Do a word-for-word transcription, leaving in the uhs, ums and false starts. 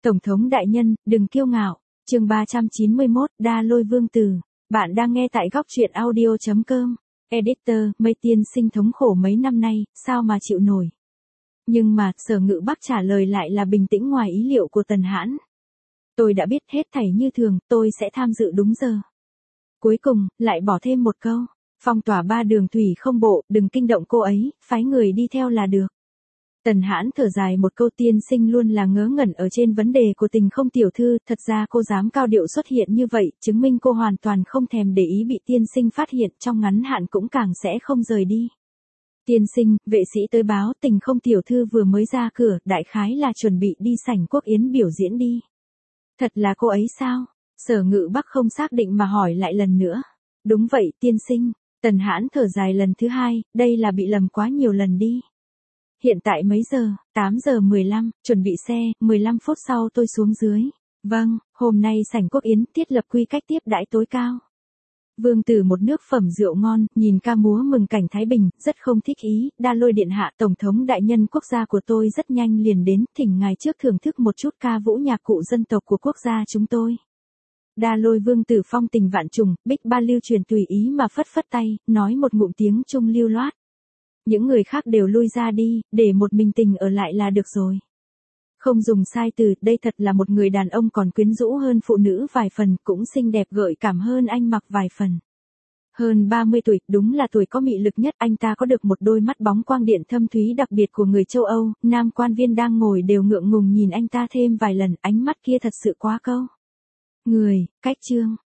Tổng thống đại nhân, đừng kiêu ngạo. Chương ba trăm chín mươi mốt, Đa Lôi Vương Tử. Bạn đang nghe tại góc truyện audio chấm com. Editor, Mây tiên sinh thống khổ mấy năm nay, sao mà chịu nổi. Nhưng mà, Sở Ngự Bắc trả lời lại là bình tĩnh ngoài ý liệu của Tần Hãn. Tôi đã biết hết thảy như thường, tôi sẽ tham dự đúng giờ. Cuối cùng, lại bỏ thêm một câu. Phong tỏa ba đường thủy không bộ, đừng kinh động cô ấy, phái người đi theo là được. Tần Hãn thở dài một câu, tiên sinh luôn là ngớ ngẩn ở trên vấn đề của Tình Không tiểu thư, thật ra cô dám cao điệu xuất hiện như vậy, chứng minh cô hoàn toàn không thèm để ý bị tiên sinh phát hiện, trong ngắn hạn cũng càng sẽ không rời đi. Tiên sinh, vệ sĩ tới báo Tình Không tiểu thư vừa mới ra cửa, đại khái là chuẩn bị đi sảnh quốc yến biểu diễn đi. Thật là cô ấy sao? Sở Ngự Bắc không xác định mà hỏi lại lần nữa. Đúng vậy, tiên sinh. Tần Hãn thở dài lần thứ hai, đây là bị lầm quá nhiều lần đi. Hiện tại mấy giờ? tám giờ mười lăm, chuẩn bị xe, mười lăm phút sau tôi xuống dưới. Vâng, hôm nay sảnh quốc yến thiết lập quy cách tiếp đãi tối cao. Vương tử một nước phẩm rượu ngon, nhìn ca múa mừng cảnh Thái Bình, rất không thích ý, Đa Lôi điện hạ, tổng thống đại nhân quốc gia của tôi rất nhanh liền đến, thỉnh ngài trước thưởng thức một chút ca vũ nhạc cụ dân tộc của quốc gia chúng tôi. Đa Lôi vương tử phong tình vạn trùng, bích ba lưu truyền tùy ý mà phất phất tay, nói một ngụm tiếng Trung lưu loát. Những người khác đều lui ra đi, để một mình Tình ở lại là được rồi. Không dùng sai từ, đây thật là một người đàn ông còn quyến rũ hơn phụ nữ vài phần, cũng xinh đẹp gợi cảm hơn anh mặc vài phần. Hơn ba mươi tuổi, đúng là tuổi có mị lực nhất, anh ta có được một đôi mắt bóng quang điện thâm thúy đặc biệt của người châu Âu, nam quan viên đang ngồi đều ngượng ngùng nhìn anh ta thêm vài lần, ánh mắt kia thật sự quá câu. Người, cách chương,